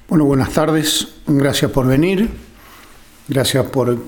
Bueno, buenas tardes. Gracias por venir. Gracias por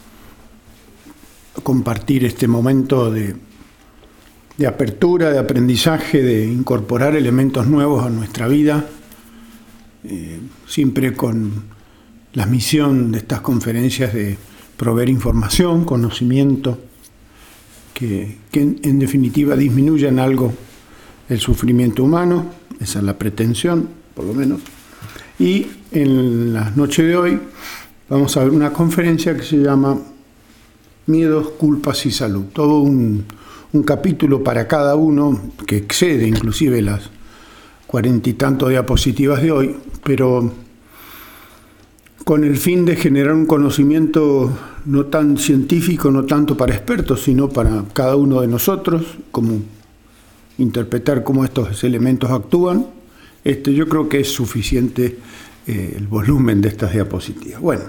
compartir este momento de apertura, de aprendizaje, de incorporar elementos nuevos a nuestra vida, siempre con la misión de estas conferencias de proveer información, conocimiento, que en definitiva disminuyan algo el sufrimiento humano. Esa es la pretensión, por lo menos. Y en la noche de hoy vamos a ver una conferencia que se llama Miedos, Culpas y Salud. Todo un capítulo para cada uno que excede inclusive las 40 y tantos diapositivas de hoy, pero con el fin de generar un conocimiento no tan científico, no tanto para expertos, sino para cada uno de nosotros, cómo interpretar cómo estos elementos actúan. Yo creo que es suficiente el volumen de estas diapositivas. Bueno,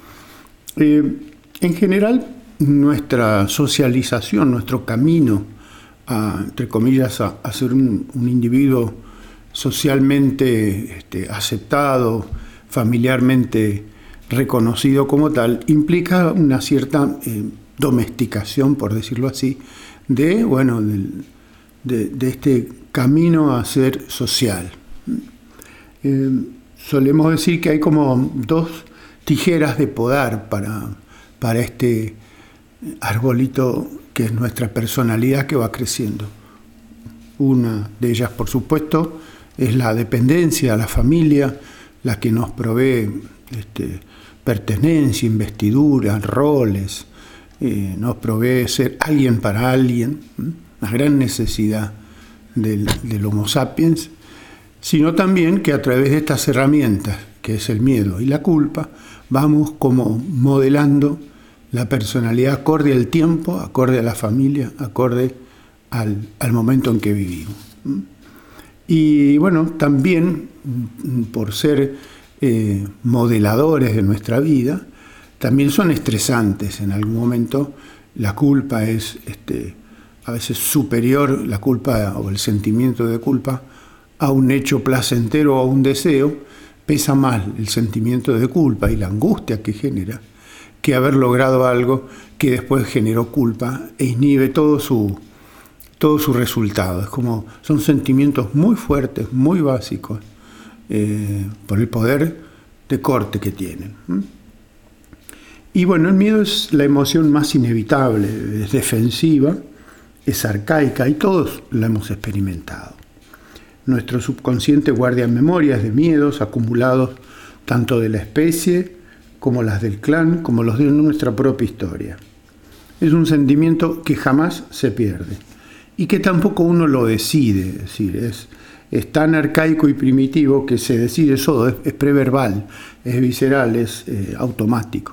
en general, nuestra socialización, nuestro camino entre comillas, a ser un individuo socialmente aceptado, familiarmente reconocido como tal, implica una cierta domesticación, por decirlo así, de este camino a ser social. Solemos decir que hay como dos tijeras de podar para este arbolito que es nuestra personalidad que va creciendo. Una de ellas, por supuesto, es la dependencia a la familia, la que nos provee pertenencia, investidura, roles, nos provee ser alguien para alguien, una gran necesidad del Homo sapiens, sino también que a través de estas herramientas, que es el miedo y la culpa, vamos como modelando la personalidad acorde al tiempo, acorde a la familia, acorde al momento en que vivimos. Y bueno, también por ser modeladores de nuestra vida, también son estresantes. En algún momento la culpa es a veces superior, la culpa o el sentimiento de culpa, a un hecho placentero o a un deseo. Pesa más el sentimiento de culpa y la angustia que genera que haber logrado algo que después generó culpa e inhibe todo su resultado. Es como, son sentimientos muy fuertes, muy básicos, por el poder de corte que tienen. Y bueno, el miedo es la emoción más inevitable, es defensiva, es arcaica y todos la hemos experimentado. Nuestro subconsciente guarda memorias de miedos acumulados tanto de la especie como las del clan, como los de nuestra propia historia. Es un sentimiento que jamás se pierde y que tampoco uno lo decide, es decir, es tan arcaico y primitivo que se decide solo, es preverbal, es visceral, es automático.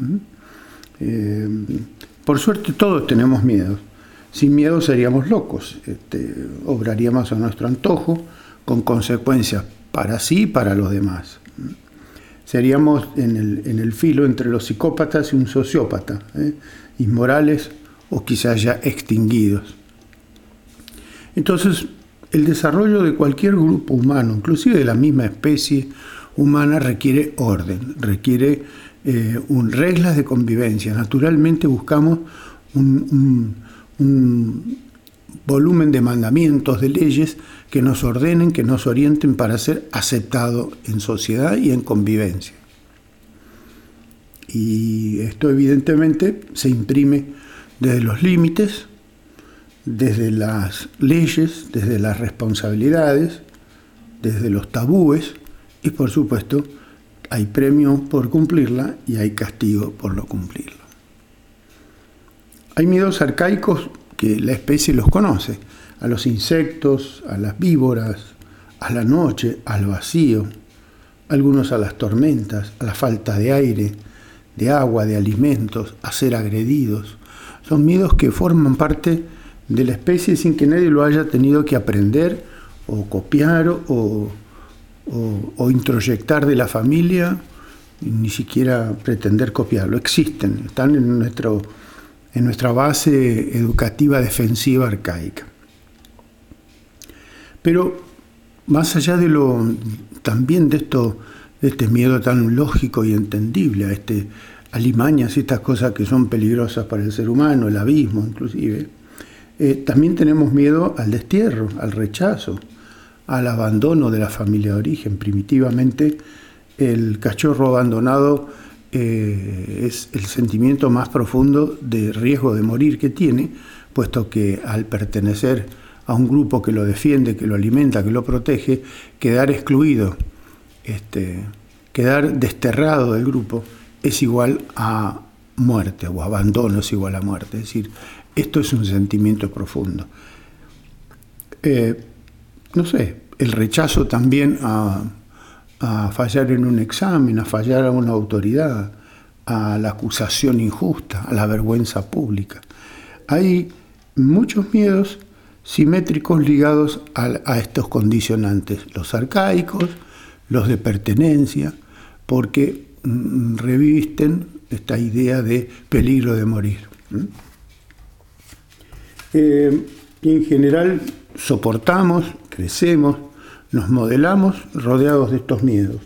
Por suerte todos tenemos miedos. Sin miedo seríamos locos, obraríamos a nuestro antojo, con consecuencias para sí y para los demás. Seríamos en el filo entre los psicópatas y un sociópata, inmorales o quizás ya extinguidos. Entonces, el desarrollo de cualquier grupo humano, inclusive de la misma especie humana, requiere orden, requiere reglas de convivencia. Naturalmente buscamos un volumen de mandamientos, de leyes que nos ordenen, que nos orienten para ser aceptados en sociedad y en convivencia. Y esto evidentemente se imprime desde los límites, desde las leyes, desde las responsabilidades, desde los tabúes y por supuesto hay premio por cumplirla y hay castigo por no cumplirla. Hay miedos arcaicos que la especie los conoce, a los insectos, a las víboras, a la noche, al vacío, algunos a las tormentas, a la falta de aire, de agua, de alimentos, a ser agredidos. Son miedos que forman parte de la especie sin que nadie lo haya tenido que aprender o copiar o introyectar de la familia, ni siquiera pretender copiarlo. Existen, están en nuestra base educativa defensiva arcaica. Pero más allá de también de esto este miedo tan lógico y entendible, a alimañas y estas cosas que son peligrosas para el ser humano, el abismo inclusive. También tenemos miedo al destierro, al rechazo, al abandono de la familia de origen. Primitivamente, el cachorro abandonado es el sentimiento más profundo de riesgo de morir que tiene, puesto que al pertenecer a un grupo que lo defiende, que lo alimenta, que lo protege, quedar excluido, quedar desterrado del grupo es igual a muerte, o abandono es igual a muerte. Es decir, esto es un sentimiento profundo. No sé, el rechazo también a fallar en un examen, a fallar a una autoridad, a la acusación injusta, a la vergüenza pública. Hay muchos miedos simétricos ligados a estos condicionantes, los arcaicos, los de pertenencia, porque revisten esta idea de peligro de morir. Y en general soportamos, crecemos, nos modelamos rodeados de estos miedos.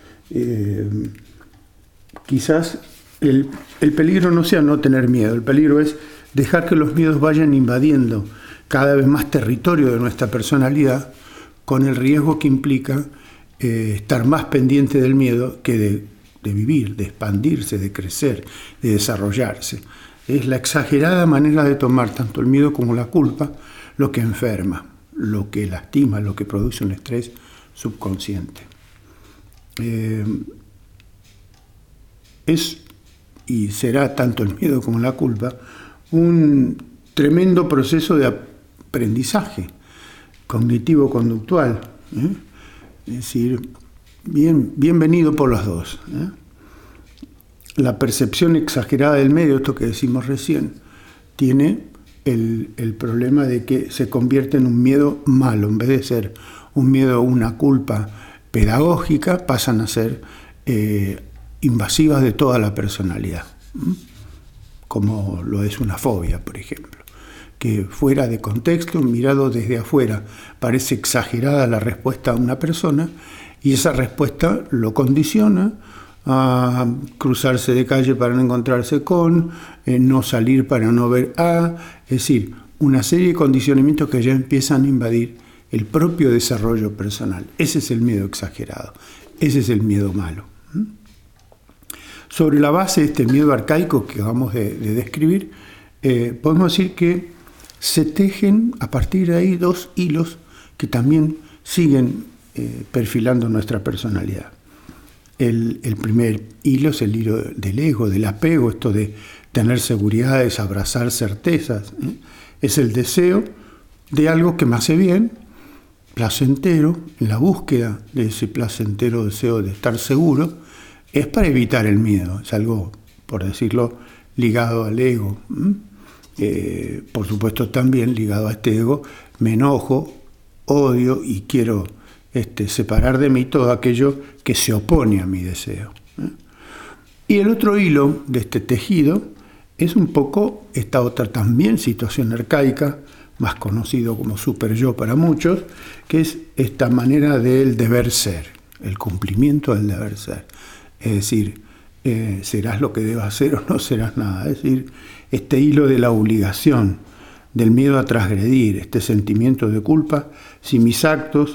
Quizás el peligro no sea no tener miedo, el peligro es dejar que los miedos vayan invadiendo cada vez más territorio de nuestra personalidad, con el riesgo que implica estar más pendiente del miedo que de vivir, de expandirse, de crecer, de desarrollarse. Es la exagerada manera de tomar tanto el miedo como la culpa lo que enferma, lo que lastima, lo que produce un estrés subconsciente. Es y será tanto el miedo como la culpa un tremendo proceso de aprendizaje cognitivo-conductual. Es decir, bienvenido por los dos. La percepción exagerada del medio, esto que decimos recién, tiene el problema de que se convierte en un miedo malo. En vez de ser un miedo o una culpa pedagógica, pasan a ser invasivas de toda la personalidad, como lo es una fobia, por ejemplo, que fuera de contexto, mirado desde afuera, parece exagerada la respuesta a una persona, y esa respuesta lo condiciona a cruzarse de calle para no encontrarse con, no salir para no ver a, es decir, una serie de condicionamientos que ya empiezan a invadir el propio desarrollo personal. Ese es el miedo exagerado, ese es el miedo malo. Sobre la base de este miedo arcaico que acabamos de describir, podemos decir que se tejen a partir de ahí dos hilos que también siguen perfilando nuestra personalidad. El primer hilo es el hilo del ego, del apego, esto de tener seguridades, abrazar certezas. Es el deseo de algo que me hace bien, placentero, en la búsqueda de ese placentero deseo de estar seguro, es para evitar el miedo, es algo, por decirlo, ligado al ego. Por supuesto también ligado a este ego, me enojo, odio y quiero separar de mí todo aquello que se opone a mi deseo. Y el otro hilo de este tejido es un poco esta otra también situación arcaica, más conocido como super yo para muchos, que es esta manera del deber ser, el cumplimiento del deber ser. Es decir, serás lo que debas hacer o no serás nada. Es decir, este hilo de la obligación, del miedo a transgredir, este sentimiento de culpa, si mis actos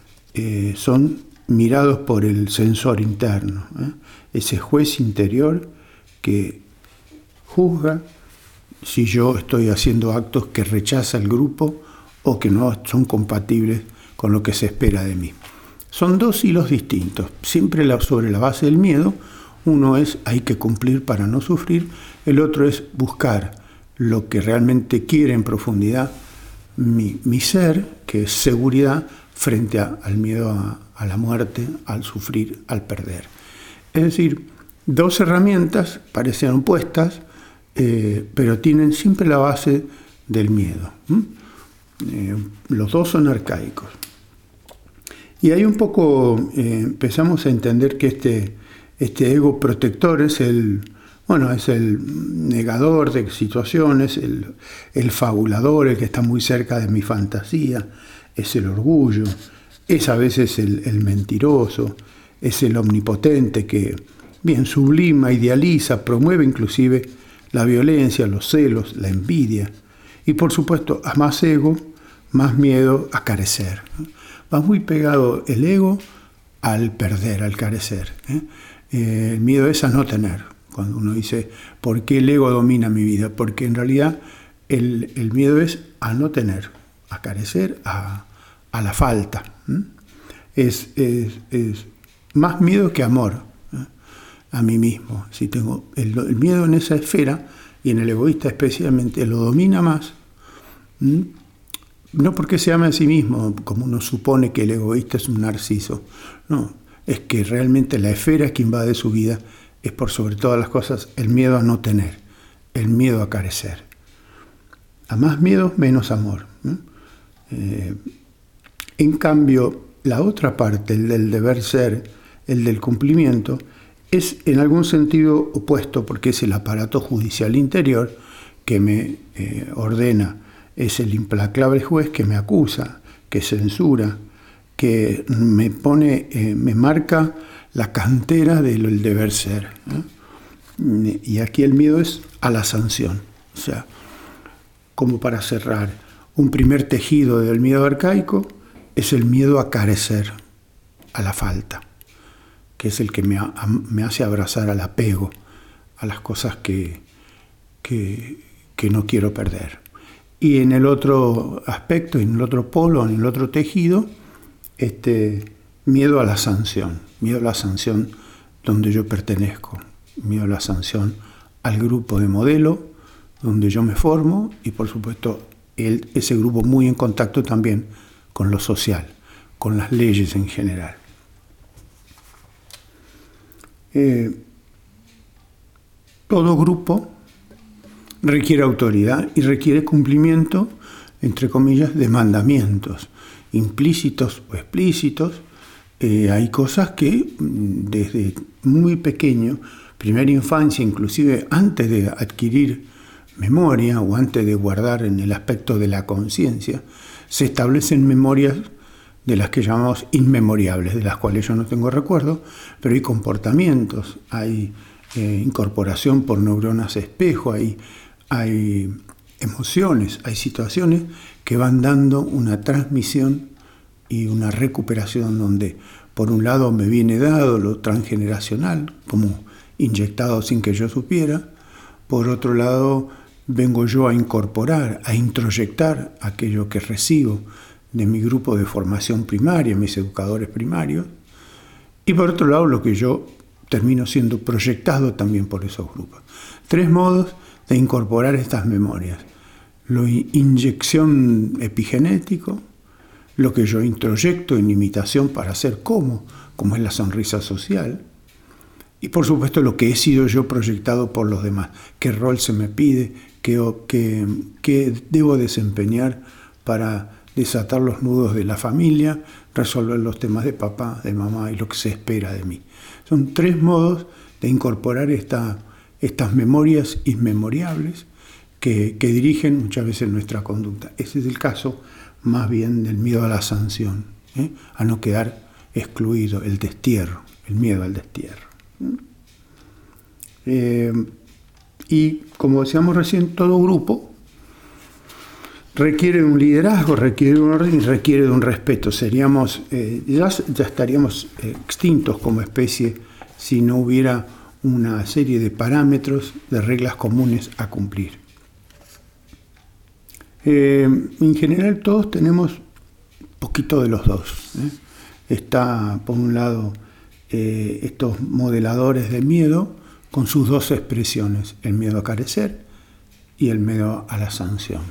son mirados por el censor interno, ese juez interior que juzga si yo estoy haciendo actos que rechaza el grupo o que no son compatibles con lo que se espera de mí. Son dos hilos distintos, siempre sobre la base del miedo. Uno es hay que cumplir para no sufrir, el otro es buscar lo que realmente quiere en profundidad mi ser, que es seguridad, frente al miedo a la muerte, al sufrir, al perder. Es decir, dos herramientas parecen opuestas, pero tienen siempre la base del miedo. Los dos son arcaicos. Y ahí un poco empezamos a entender que este ego protector es el negador de situaciones, el fabulador, el que está muy cerca de mi fantasía, es el orgullo, es a veces el mentiroso, es el omnipotente que, bien, sublima, idealiza, promueve inclusive la violencia, los celos, la envidia. Y por supuesto, a más ego, más miedo a carecer. Va muy pegado el ego al perder, al carecer. El miedo es a no tener. Cuando uno dice, ¿por qué el ego domina mi vida? Porque en realidad el miedo es a no tener, a carecer, a la falta. Es más miedo que amor a mí mismo. Si tengo el miedo en esa esfera, y en el egoísta especialmente, lo domina más. No porque se ame a sí mismo, como uno supone que el egoísta es un narciso. No, es que realmente la esfera que invade su vida es por sobre todas las cosas el miedo a no tener, el miedo a carecer. A más miedo, menos amor. En cambio, la otra parte, el del deber ser, el del cumplimiento, es en algún sentido opuesto, porque es el aparato judicial interior que me ordena, es el implacable juez que me acusa, que censura, que me pone, me marca la cantera del deber ser. Y aquí el miedo es a la sanción. O sea, como para cerrar, un primer tejido del miedo arcaico es el miedo a carecer, a la falta, que es el que me hace abrazar al apego, a las cosas que no quiero perder. Y en el otro aspecto, en el otro polo, en el otro tejido, miedo a la sanción donde yo pertenezco, miedo a la sanción al grupo de modelo donde yo me formo y por supuesto ese grupo muy en contacto también con lo social, con las leyes en general. Todo grupo requiere autoridad y requiere cumplimiento, entre comillas, de mandamientos, implícitos o explícitos. Hay cosas que desde muy pequeño, primera infancia, inclusive antes de adquirir memoria o antes de guardar en el aspecto de la conciencia, se establecen memorias de las que llamamos inmemoriables, de las cuales yo no tengo recuerdo, pero hay comportamientos, hay incorporación por neuronas espejo, hay emociones, hay situaciones que van dando una transmisión y una recuperación donde por un lado me viene dado lo transgeneracional, como inyectado sin que yo supiera, por otro lado vengo yo a incorporar, a introyectar aquello que recibo de mi grupo de formación primaria, mis educadores primarios, y por otro lado lo que yo termino siendo proyectado también por esos grupos. 3 modos de incorporar estas memorias: lo inyección epigenético, lo que yo introyecto en imitación para ser como es la sonrisa social, y por supuesto lo que he sido yo proyectado por los demás, qué rol se me pide, qué debo desempeñar para desatar los nudos de la familia, resolver los temas de papá, de mamá y lo que se espera de mí. Son 3 modos de incorporar estas memorias inmemoriables que dirigen muchas veces nuestra conducta. Ese es el caso más bien del miedo a la sanción, a no quedar excluido, el destierro, el miedo al destierro. Y como decíamos recién, todo grupo requiere de un liderazgo, requiere de un orden y requiere de un respeto. Ya estaríamos extintos como especie si no hubiera una serie de parámetros, de reglas comunes a cumplir. En general todos tenemos poquito de los dos. Está, por un lado, estos modeladores de miedo con sus 2 expresiones, el miedo a carecer y el miedo a la sanción.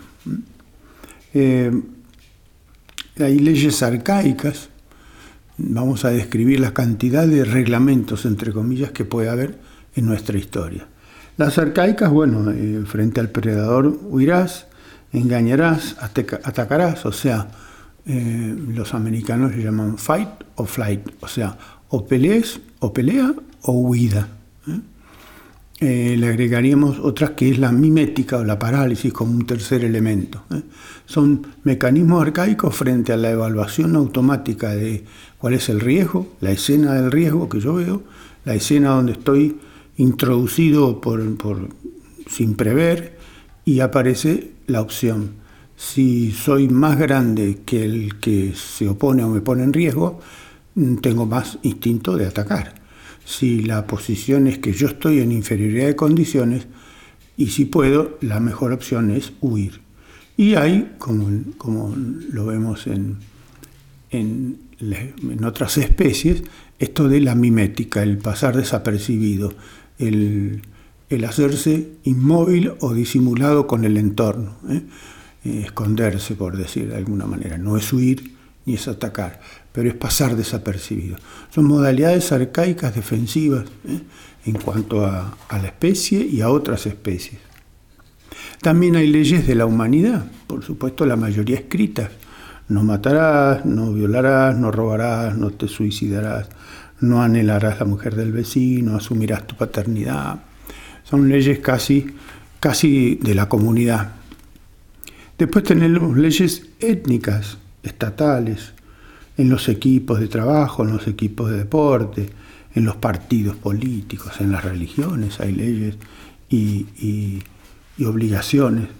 Hay leyes arcaicas, vamos a describir la cantidad de reglamentos, entre comillas, que puede haber en nuestra historia. Las arcaicas, frente al predador huirás, engañarás, atacarás, o sea, los americanos le llaman fight o flight, o sea, o pelea o huida. le agregaríamos otras que es la mimética o la parálisis como un tercer elemento. Son mecanismos arcaicos frente a la evaluación automática de cuál es el riesgo, la escena del riesgo que yo veo, la escena donde estoy introducido sin prever y aparece la opción. Si soy más grande que el que se opone o me pone en riesgo, tengo más instinto de atacar. Si la posición es que yo estoy en inferioridad de condiciones y si puedo, la mejor opción es huir. Y hay, como lo vemos en otras especies, esto de la mimética, el pasar desapercibido, el hacerse inmóvil o disimulado con el entorno, esconderse, por decir de alguna manera. No es huir ni es atacar, pero es pasar desapercibido. Son modalidades arcaicas defensivas en cuanto a la especie y a otras especies. También hay leyes de la humanidad, por supuesto la mayoría escritas. No matarás, no violarás, no robarás, no te suicidarás, no anhelarás la mujer del vecino, asumirás tu paternidad. Son leyes casi de la comunidad. Después tenemos leyes étnicas, estatales, en los equipos de trabajo, en los equipos de deporte, en los partidos políticos, en las religiones hay leyes y obligaciones.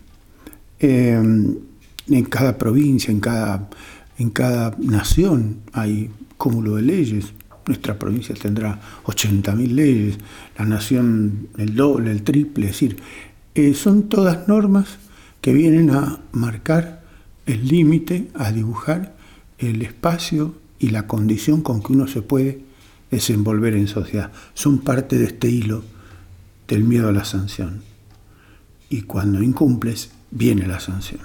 En cada provincia, en cada nación hay cúmulo de leyes. Nuestra provincia tendrá 80.000 leyes, la nación el doble, el triple, es decir, son todas normas que vienen a marcar el límite, a dibujar el espacio y la condición con que uno se puede desenvolver en sociedad. Son parte de este hilo del miedo a la sanción. Y cuando incumples, viene la sanción.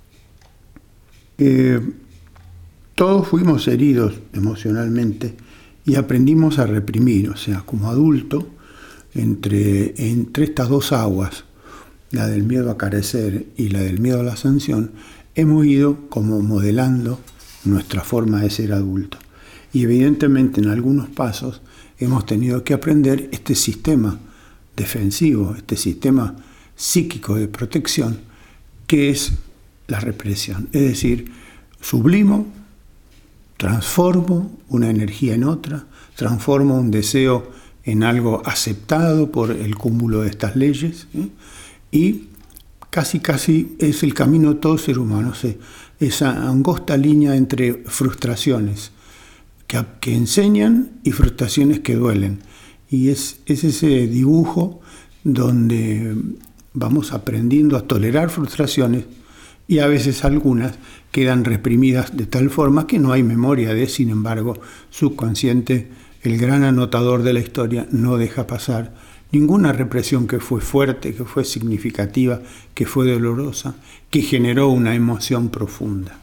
Todos fuimos heridos emocionalmente y aprendimos a reprimir, o sea, como adulto, entre estas dos aguas, la del miedo a carecer y la del miedo a la sanción, hemos ido como modelando nuestra forma de ser adulto. Y evidentemente en algunos pasos hemos tenido que aprender este sistema defensivo, este sistema psíquico de protección, que es la represión. Es decir, sublimo, transformo una energía en otra, transformo un deseo en algo aceptado por el cúmulo de estas leyes, y casi es el camino de todo ser humano, esa angosta línea entre frustraciones que enseñan y frustraciones que duelen. Y es ese dibujo donde vamos aprendiendo a tolerar frustraciones y a veces algunas quedan reprimidas de tal forma que no hay memoria de, sin embargo, subconsciente, el gran anotador de la historia, no deja pasar ninguna represión que fue fuerte, que fue significativa, que fue dolorosa, que generó una emoción profunda.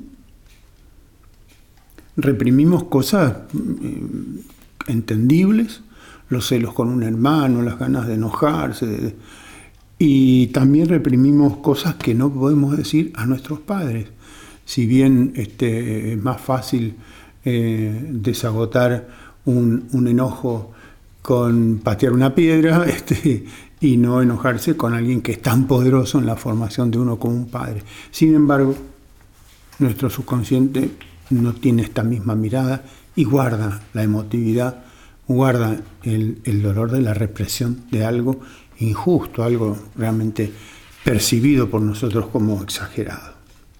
Reprimimos cosas entendibles, los celos con un hermano, las ganas de enojarse, y también reprimimos cosas que no podemos decir a nuestros padres. Si bien es más fácil desagotar un enojo con patear una piedra y no enojarse con alguien que es tan poderoso en la formación de uno como un padre. Sin embargo, nuestro subconsciente no tiene esta misma mirada y guarda la emotividad, guarda el dolor de la represión de algo injusto, algo realmente percibido por nosotros como exagerado.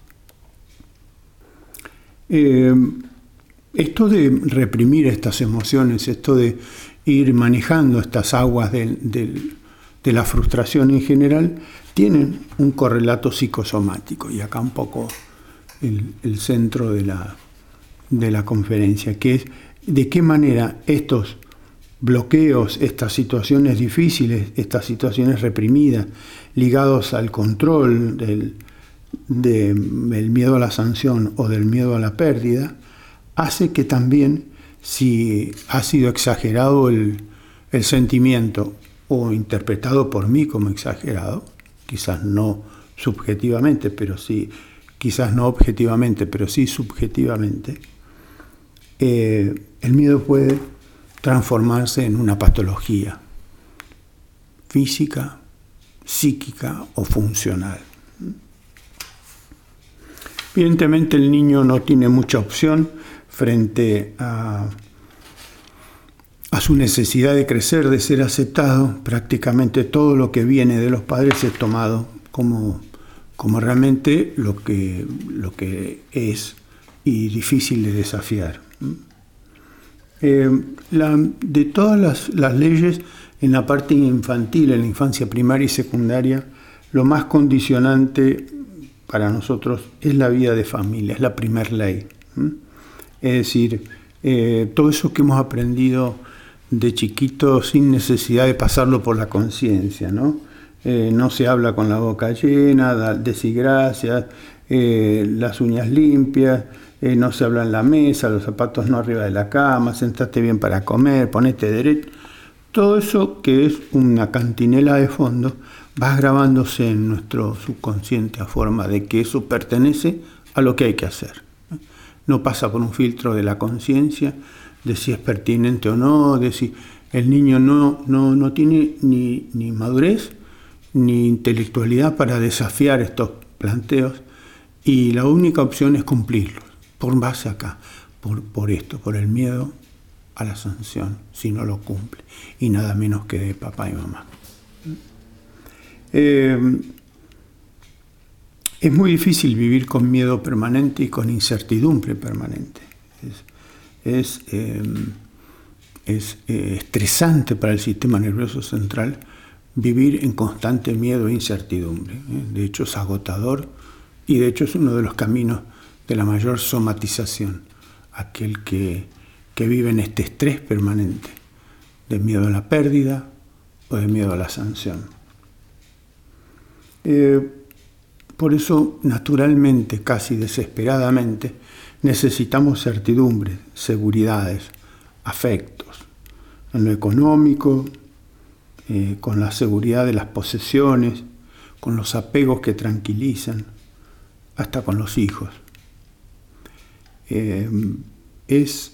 Esto de reprimir estas emociones, esto de ir manejando estas aguas de la frustración en general, tienen un correlato psicosomático, y acá un poco el centro de la conferencia, que es de qué manera estos bloqueos, estas situaciones difíciles, estas situaciones reprimidas, ligados al control del miedo a la sanción o del miedo a la pérdida, hace que también, si ha sido exagerado el sentimiento o interpretado por mí como exagerado, quizás no subjetivamente, pero sí, quizás no objetivamente, pero sí subjetivamente, el miedo puede transformarse en una patología. física, psíquica o funcional. Evidentemente el niño no tiene mucha opción frente a su necesidad de crecer, de ser aceptado. Prácticamente todo lo que viene de los padres es tomado como realmente lo que es y difícil de desafiar. De todas las leyes en la parte infantil, en la infancia primaria y secundaria, lo más condicionante para nosotros es la vida de familia, es la primer ley. Es decir, todo eso que hemos aprendido de chiquito sin necesidad de pasarlo por la conciencia, ¿no? No se habla con la boca llena, decir gracias, las uñas limpias, no se habla en la mesa, los zapatos no arriba de la cama, sentate bien para comer, ponete derecho. Todo eso que es una cantinela de fondo va grabándose en nuestro subconsciente a forma de que eso pertenece a lo que hay que hacer. No pasa por un filtro de la conciencia, de si es pertinente o no, de si el niño no tiene ni madurez ni intelectualidad para desafiar estos planteos, y la única opción es cumplirlos, por base acá, por esto, por el miedo a la sanción, si no lo cumple, y nada menos que de papá y mamá. Es muy difícil vivir con miedo permanente y con incertidumbre permanente. Es estresante para el sistema nervioso central vivir en constante miedo e incertidumbre. De hecho, es agotador y de hecho es uno de los caminos de la mayor somatización, aquel que vive en este estrés permanente de miedo a la pérdida o de miedo a la sanción. Por eso, naturalmente, casi desesperadamente, necesitamos certidumbres, seguridades, afectos, en lo económico, con la seguridad de las posesiones, con los apegos que tranquilizan, hasta con los hijos. Es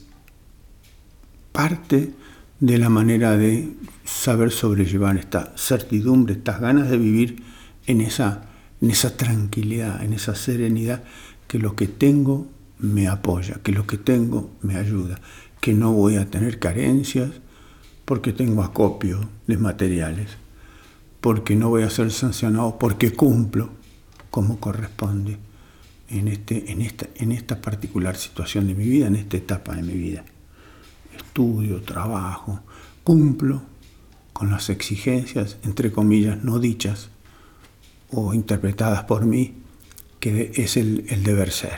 parte de la manera de saber sobrellevar esta certidumbre, estas ganas de vivir en esa tranquilidad, en esa serenidad, que lo que tengo me apoya, que lo que tengo me ayuda, que no voy a tener carencias porque tengo acopio de materiales, porque no voy a ser sancionado, porque cumplo como corresponde en esta particular situación de mi vida, en esta etapa de mi vida. Estudio, trabajo, cumplo con las exigencias, entre comillas, no dichas o interpretadas por mí, que es el deber ser.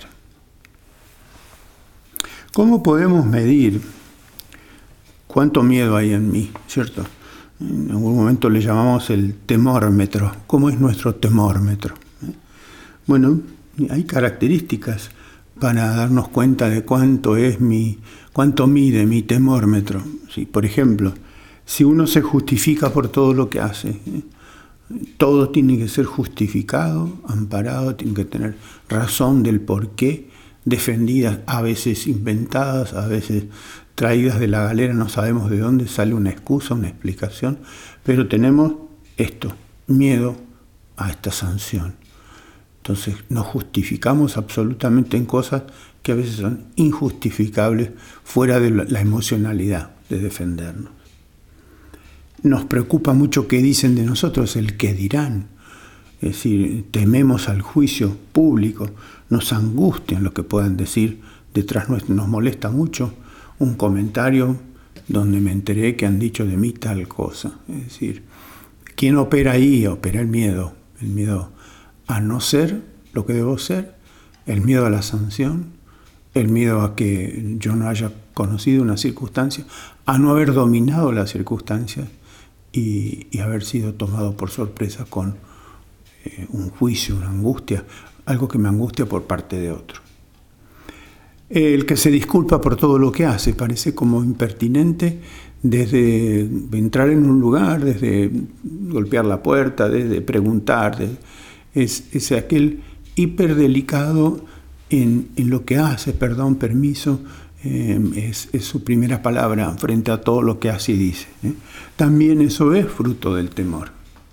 ¿Cómo podemos medir cuánto miedo hay en mí, cierto? En algún momento le llamamos el temórmetro. ¿Cómo es nuestro temórmetro? Bueno, hay características para darnos cuenta de cuánto mide mi temórmetro. ¿Sí? Por ejemplo, si uno se justifica por todo lo que hace, todo tiene que ser justificado, amparado, tiene que tener razón del porqué, defendidas, a veces inventadas, a veces traídas de la galera, no sabemos de dónde sale una excusa, una explicación, pero tenemos esto, miedo a esta sanción. Entonces nos justificamos absolutamente en cosas que a veces son injustificables, fuera de la emocionalidad de defendernos. Nos preocupa mucho qué dicen de nosotros, el qué dirán. Es decir, tememos al juicio público, nos angustian lo que puedan decir detrás nuestro, nos molesta mucho un comentario donde me enteré que han dicho de mí tal cosa. Es decir, ¿quién opera ahí? Opera el miedo a no ser lo que debo ser, el miedo a la sanción, el miedo a que yo no haya conocido una circunstancia, a no haber dominado las circunstancias y haber sido tomado por sorpresa con un juicio, una angustia, algo que me angustia por parte de otro. El que se disculpa por todo lo que hace parece como impertinente, desde entrar en un lugar, desde golpear la puerta, desde preguntar, es aquel hiperdelicado en lo que hace, perdón, permiso, es su primera palabra frente a todo lo que hace y dice. También eso es fruto del temor.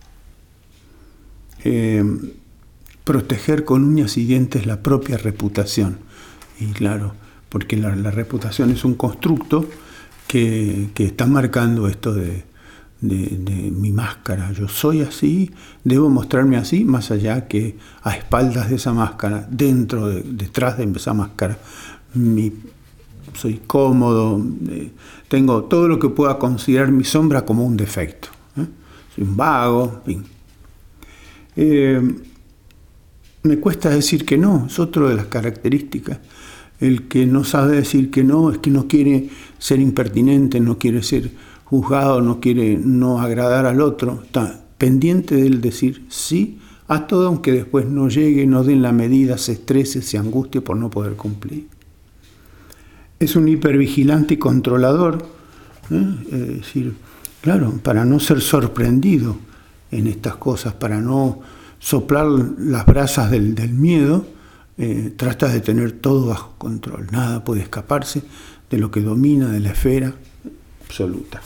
Proteger con uñas y dientes la propia reputación. Y claro, porque la reputación es un constructo que está marcando esto de mi máscara. Yo soy así, debo mostrarme así, más allá que a espaldas de esa máscara, detrás de esa máscara, soy cómodo, tengo todo lo que pueda considerar mi sombra como un defecto. Soy un vago, en fin. Me cuesta decir que no, es otra de las características. El que no sabe decir que no es que no quiere ser impertinente, no quiere ser juzgado, no quiere no agradar al otro. Está pendiente de él decir sí a todo, aunque después no llegue, no dé en la medida, se estrese, se angustie por no poder cumplir. Es un hipervigilante y controlador, es decir, claro, para no ser sorprendido en estas cosas, para no soplar las brasas del miedo, trata de tener todo bajo control. Nada puede escaparse de lo que domina, de la esfera absoluta.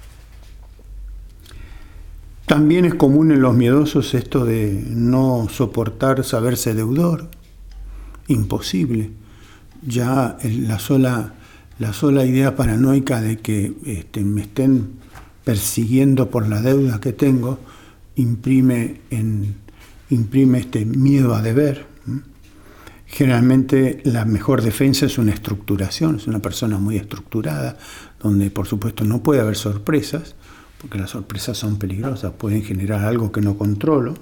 También es común en los miedosos esto de no soportar saberse deudor. Imposible. Ya la sola idea paranoica de que me estén persiguiendo por la deuda que tengo imprime este miedo a deber. Generalmente la mejor defensa es una estructuración, es una persona muy estructurada, donde por supuesto no puede haber sorpresas, porque las sorpresas son peligrosas, pueden generar algo que no controlo.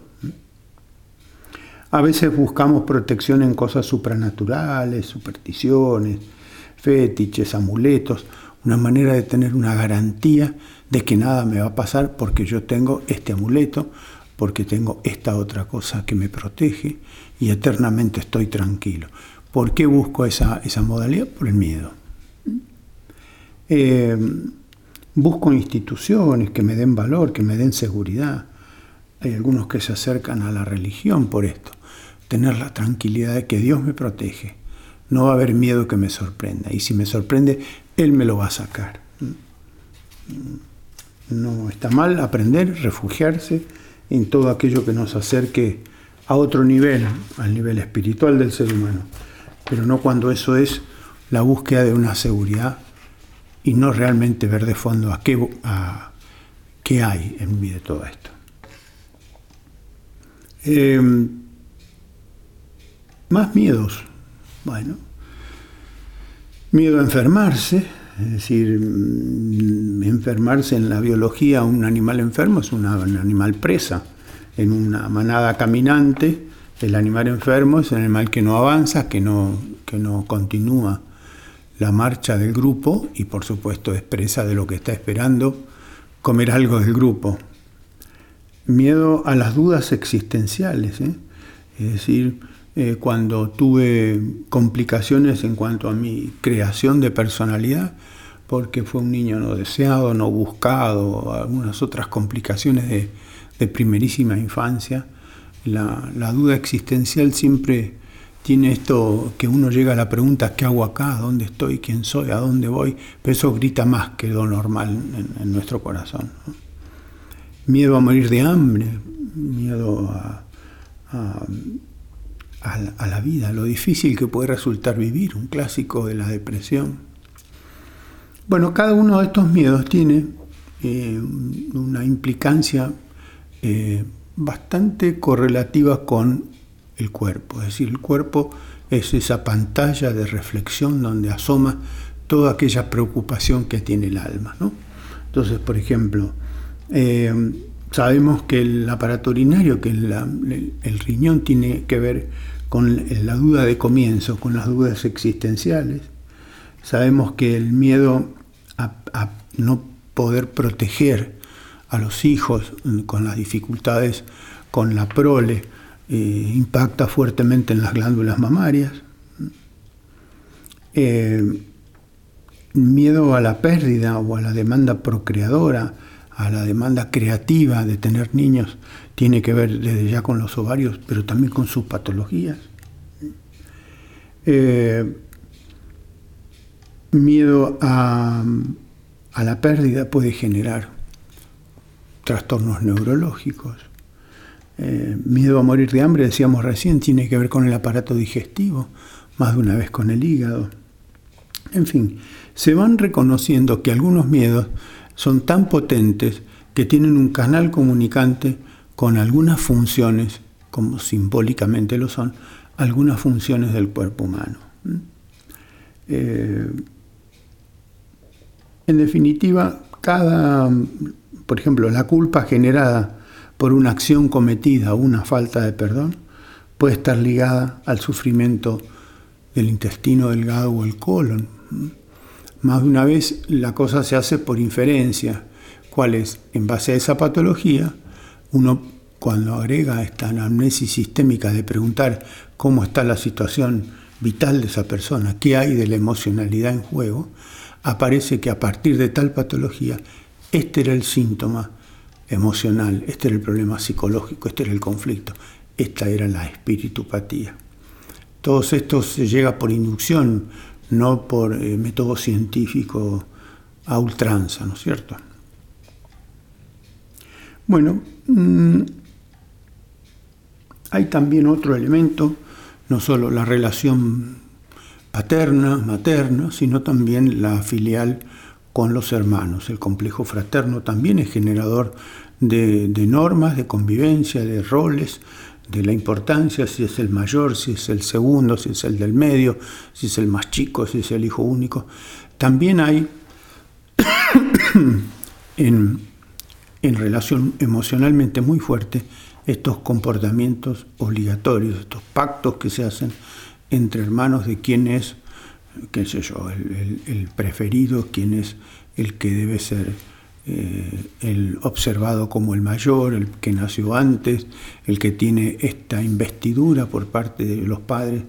A veces buscamos protección en cosas supranaturales, supersticiones, fetiches, amuletos, una manera de tener una garantía de que nada me va a pasar porque yo tengo este amuleto, porque tengo esta otra cosa que me protege y eternamente estoy tranquilo. ¿Por qué busco esa modalidad? Por el miedo. Busco instituciones que me den valor, que me den seguridad. Hay algunos que se acercan a la religión por esto. Tener la tranquilidad de que Dios me protege. No va a haber miedo que me sorprenda. Y si me sorprende, Él me lo va a sacar. No está mal aprender, refugiarse en todo aquello que nos acerque a otro nivel, al nivel espiritual del ser humano. Pero no cuando eso es la búsqueda de una seguridad y no realmente ver de fondo a qué hay en mí de todo esto. Más miedos. Bueno, miedo a enfermarse, es decir, enfermarse en la biología, un animal enfermo es un animal presa. En una manada caminante, el animal enfermo es el animal que no avanza, que no continúa la marcha del grupo y por supuesto es presa de lo que está esperando comer algo del grupo. Miedo a las dudas existenciales, es decir, cuando tuve complicaciones en cuanto a mi creación de personalidad, porque fue un niño no deseado, no buscado, algunas otras complicaciones de primerísima infancia, la duda existencial siempre tiene esto que uno llega a la pregunta ¿qué hago acá? ¿Dónde estoy? ¿Quién soy? ¿A dónde voy? Pero eso grita más que lo normal en nuestro corazón, ¿no? Miedo a morir de hambre, miedo a la vida, lo difícil que puede resultar vivir, un clásico de la depresión. Bueno, cada uno de estos miedos tiene una implicancia bastante correlativa con el cuerpo. Es decir, el cuerpo es esa pantalla de reflexión donde asoma toda aquella preocupación que tiene el alma, ¿no? Entonces, por ejemplo, sabemos que el aparato urinario, que el riñón tiene que ver con la duda de comienzo, con las dudas existenciales. Sabemos que el miedo a no poder proteger a los hijos con las dificultades con la prole impacta fuertemente en las glándulas mamarias. Miedo a la pérdida o a la demanda procreadora, a la demanda creativa de tener niños, tiene que ver desde ya con los ovarios, pero también con sus patologías. Miedo a la pérdida puede generar trastornos neurológicos. Miedo a morir de hambre, decíamos recién, tiene que ver con el aparato digestivo, más de una vez con el hígado. En fin, se van reconociendo que algunos miedos son tan potentes que tienen un canal comunicante con algunas funciones, como simbólicamente lo son, algunas funciones del cuerpo humano. En definitiva, por ejemplo, la culpa generada por una acción cometida o una falta de perdón puede estar ligada al sufrimiento del intestino delgado o el colon. Más de una vez la cosa se hace por inferencia, cuál es, en base a esa patología, uno cuando agrega esta anamnesis sistémica de preguntar cómo está la situación vital de esa persona, qué hay de la emocionalidad en juego, aparece que a partir de tal patología, este era el síntoma emocional, este era el problema psicológico, este era el conflicto, esta era la espiritupatía. Todo esto se llega por inducción, no por método científico a ultranza, ¿no es cierto? Bueno, hay también otro elemento, no solo la relación paterna, materna, sino también la filial con los hermanos. El complejo fraterno también es generador de normas, de convivencia, de roles, de la importancia, si es el mayor, si es el segundo, si es el del medio, si es el más chico, si es el hijo único. También hay en relación emocionalmente muy fuerte estos comportamientos obligatorios, estos pactos que se hacen entre hermanos de quién es, qué sé yo, el preferido, quién es el que debe ser el observado como el mayor, el que nació antes, el que tiene esta investidura por parte de los padres,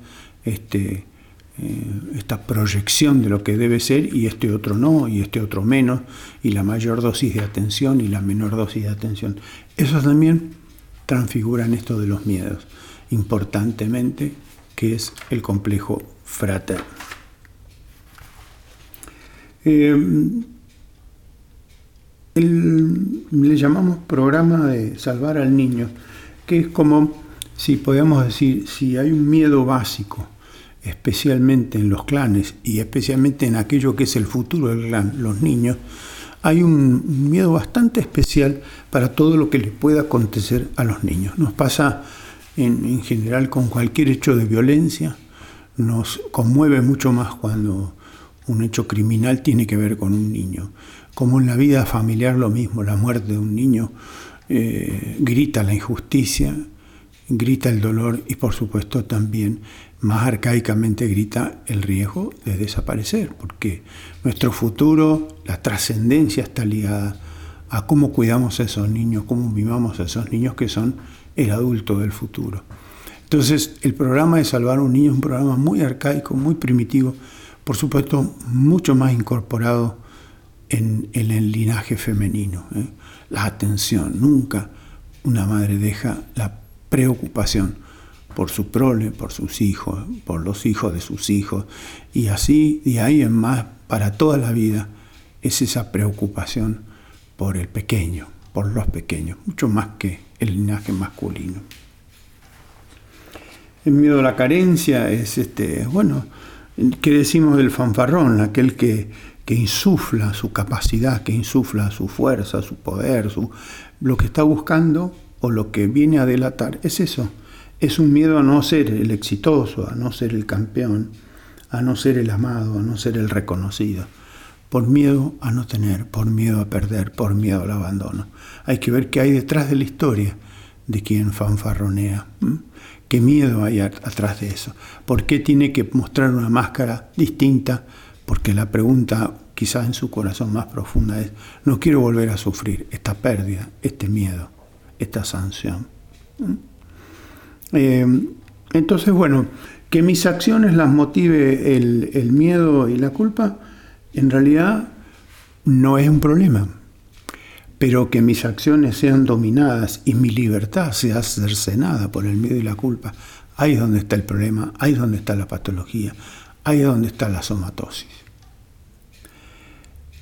esta proyección de lo que debe ser, y este otro no, y este otro menos, y la mayor dosis de atención y la menor dosis de atención. Eso también transfigura en esto de los miedos, importantemente, que es el complejo fraterno. Le llamamos programa de salvar al niño, que es como si podemos decir, si hay un miedo básico, especialmente en los clanes y especialmente en aquello que es el futuro del clan, los niños, hay un miedo bastante especial para todo lo que le pueda acontecer a los niños. Nos pasa en general con cualquier hecho de violencia, nos conmueve mucho más cuando un hecho criminal tiene que ver con un niño. Como en la vida familiar lo mismo, la muerte de un niño grita la injusticia, grita el dolor y por supuesto también más arcaicamente grita el riesgo de desaparecer, porque nuestro futuro, la trascendencia está ligada a cómo cuidamos a esos niños, cómo mimamos a esos niños que son el adulto del futuro. Entonces el programa de salvar a un niño es un programa muy arcaico, muy primitivo, por supuesto mucho más incorporado en el linaje femenino. La atención, nunca una madre deja la preocupación por su prole, por sus hijos, por los hijos de sus hijos, y así, de ahí en más, para toda la vida, es esa preocupación por el pequeño, por los pequeños, mucho más que el linaje masculino. El miedo a la carencia es, ¿qué decimos del fanfarrón? Aquel que insufla su capacidad, que insufla su fuerza, su poder, lo que está buscando o lo que viene a delatar, es eso. Es un miedo a no ser el exitoso, a no ser el campeón, a no ser el amado, a no ser el reconocido. Por miedo a no tener, por miedo a perder, por miedo al abandono. Hay que ver qué hay detrás de la historia de quien fanfarronea. ¿Qué miedo hay atrás de eso? ¿Por qué tiene que mostrar una máscara distinta? Porque la pregunta quizás en su corazón más profunda es: no quiero volver a sufrir esta pérdida, este miedo, esta sanción. Entonces, que mis acciones las motive el miedo y la culpa, en realidad no es un problema. Pero que mis acciones sean dominadas y mi libertad sea cercenada por el miedo y la culpa, ahí es donde está el problema, ahí es donde está la patología, ahí es donde está la somatosis.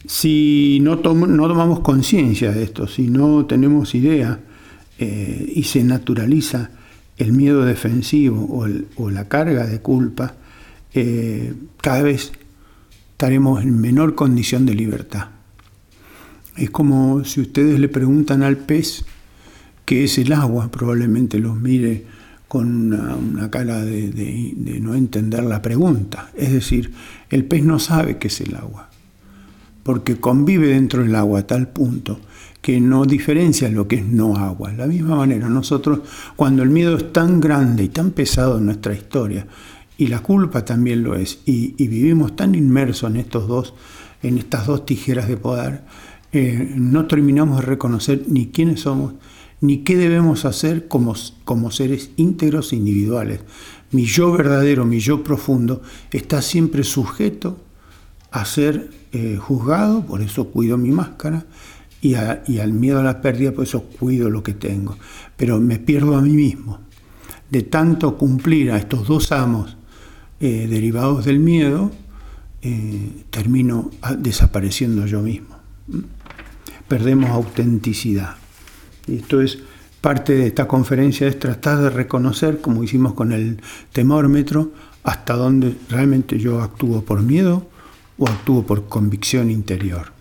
Si no tomamos conciencia de esto, si no tenemos idea y se naturaliza el miedo defensivo o la carga de culpa, cada vez estaremos en menor condición de libertad. Es como si ustedes le preguntan al pez qué es el agua, probablemente los mire con una cara de no entender la pregunta. Es decir, el pez no sabe qué es el agua, porque convive dentro del agua a tal punto que no diferencia lo que es no agua. De la misma manera, nosotros, cuando el miedo es tan grande y tan pesado en nuestra historia, y la culpa también lo es, y vivimos tan inmersos en estas dos tijeras de poder, no terminamos de reconocer ni quiénes somos, ni qué debemos hacer como seres íntegros e individuales. Mi yo verdadero, mi yo profundo, está siempre sujeto a ser juzgado, por eso cuido mi máscara, y al miedo a la pérdida, por eso cuido lo que tengo. Pero me pierdo a mí mismo. De tanto cumplir a estos dos amos derivados del miedo, termino desapareciendo yo mismo. Perdemos autenticidad. Y esto es parte de esta conferencia, es tratar de reconocer, como hicimos con el temómetro, hasta dónde realmente yo actúo por miedo o actúo por convicción interior.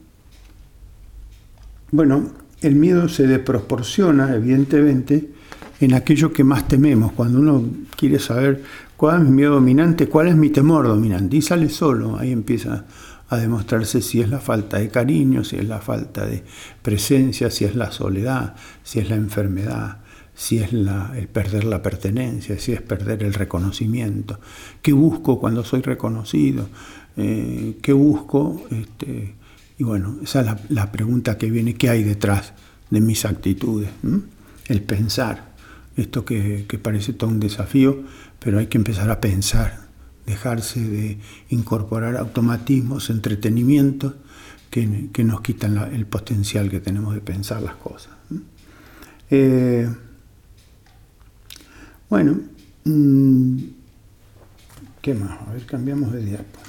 Bueno, el miedo se desproporciona, evidentemente, en aquello que más tememos. Cuando uno quiere saber cuál es mi miedo dominante, cuál es mi temor dominante, y sale solo, ahí empieza a demostrarse si es la falta de cariño, si es la falta de presencia, si es la soledad, si es la enfermedad, si es el perder la pertenencia, si es perder el reconocimiento. ¿Qué busco cuando soy reconocido? ¿Qué busco? Y bueno, esa es la pregunta que viene, ¿qué hay detrás de mis actitudes? El pensar, esto que parece todo un desafío, pero hay que empezar a pensar, dejarse de incorporar automatismos, entretenimientos que nos quitan el potencial que tenemos de pensar las cosas. Bueno, ¿qué más? A ver, cambiamos de diapo.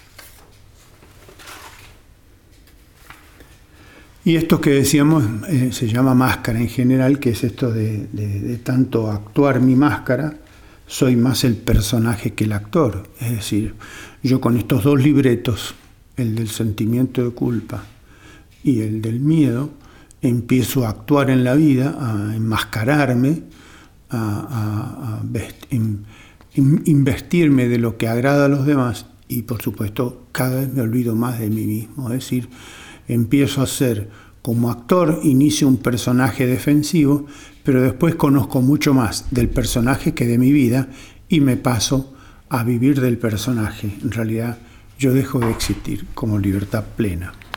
Y esto que decíamos se llama máscara en general, que es esto de tanto actuar mi máscara, soy más el personaje que el actor. Es decir, yo con estos dos libretos, el del sentimiento de culpa y el del miedo, empiezo a actuar en la vida, a enmascararme, a investirme de lo que agrada a los demás, y por supuesto cada vez me olvido más de mí mismo. Es decir, empiezo a ser, como actor, inicio un personaje defensivo, pero después conozco mucho más del personaje que de mi vida y me paso a vivir del personaje. En realidad, yo dejo de existir como libertad plena.